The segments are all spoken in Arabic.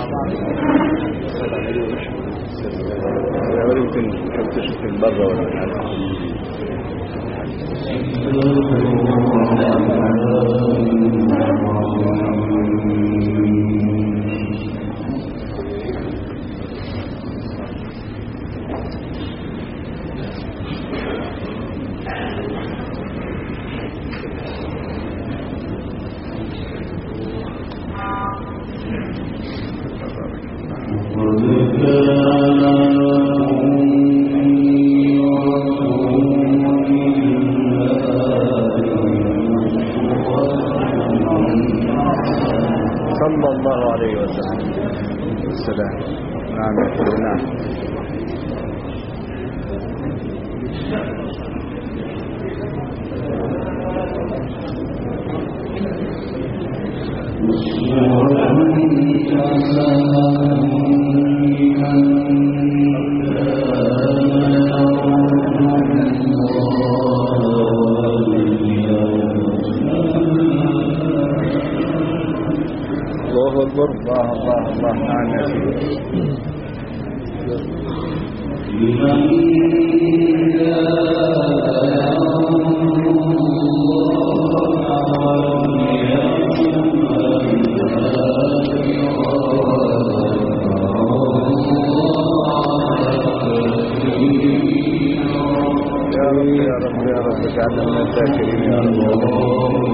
يمكن تشوف من برا ولا حاجة. صلى الله عليه وسلم. السلام. نعم يقول نعم. الله أكبر. الله الله الله. نعم يا سيدي. يا رب يا رب اجعلنا من الذاكرين يا رب.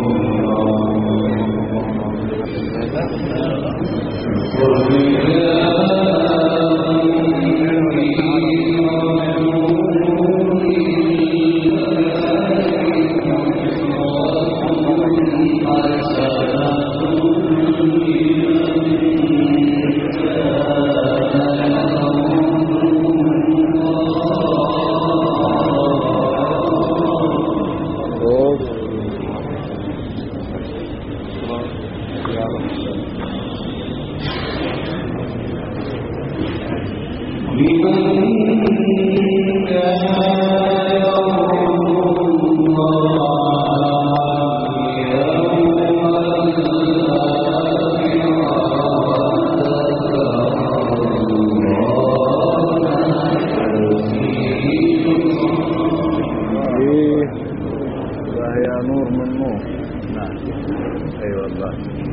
نور من نور. نعم اي والله.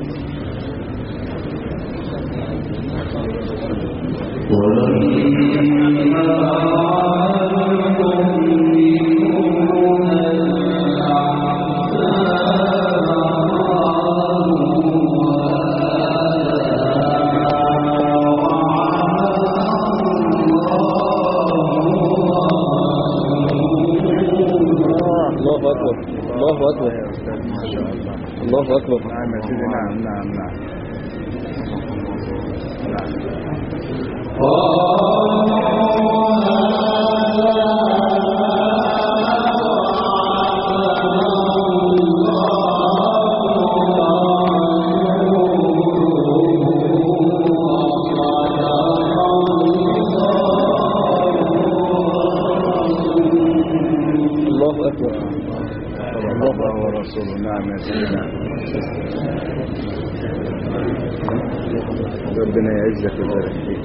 الله أكبر. الله أكبر. ما شاء الله. الله أكبر. نعم يا سيدي. نعم نعم نعم. الله أكبر. الله ورسوله. نعم يا سيدنا. ربنا يعزك ويبارك فيك.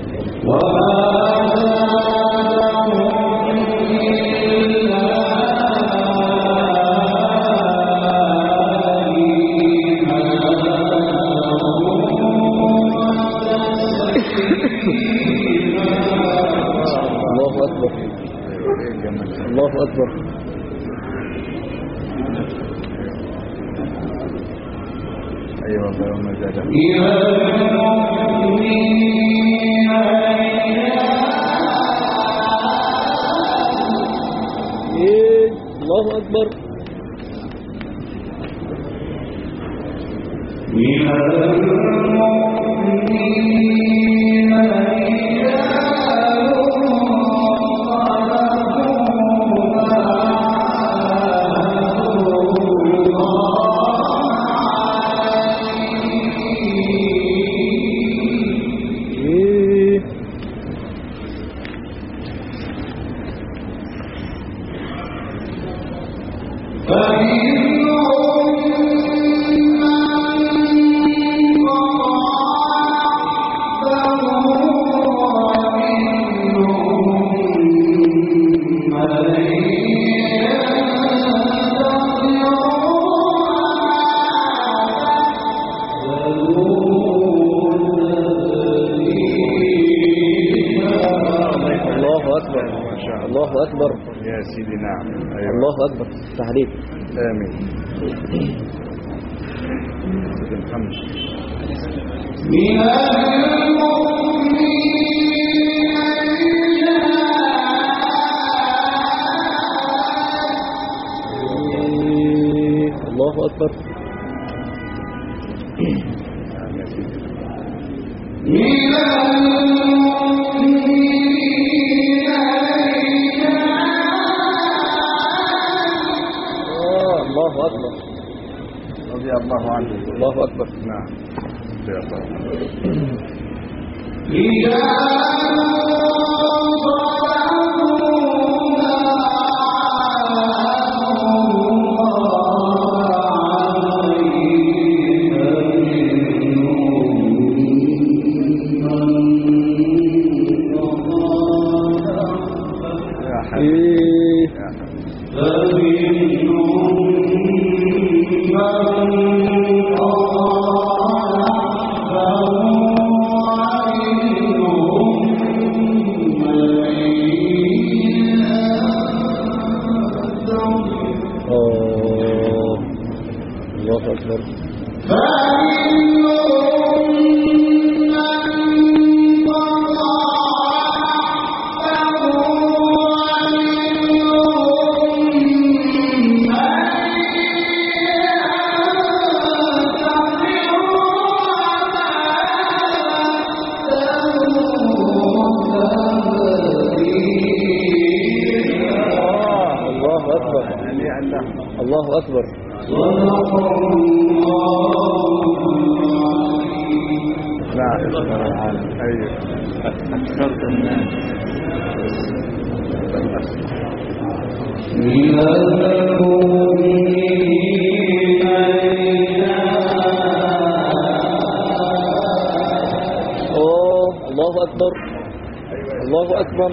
الله أكبر. الله أكبر. أيوة الله وما زاد. الله أكبر. الله أكبر يا سيدي. نعم. أيوة. الله أكبر. تحريك. آمين. سيدي محمد. الله أكبر. الله أكبر. رضي الله عنه. الله أكبر. نعم. رضي الله عنه. الله أكبر. الله أكبر. لا أيوه أكثرت الناس الله أكبر. الله أكبر.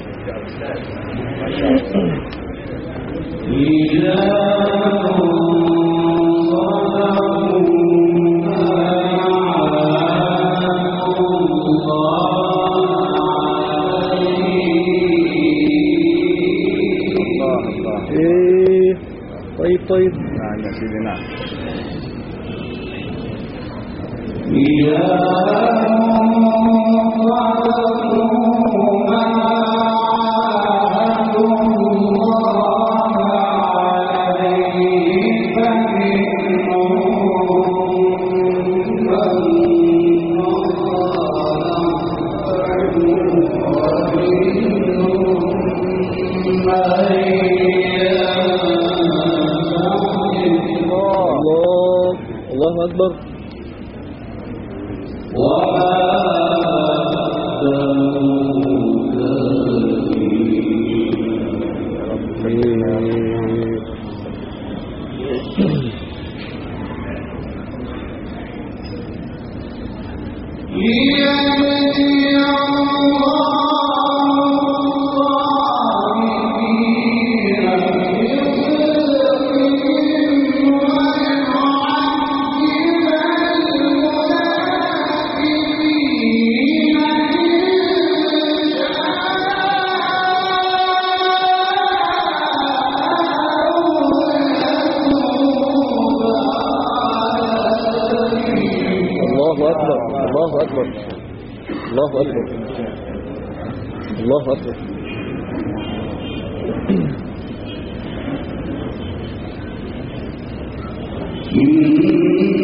طيب. نعم يا سيدي. نعم. الله أكبر. الله أكبر. الله أكبر. الله أكبر. الله أكبر.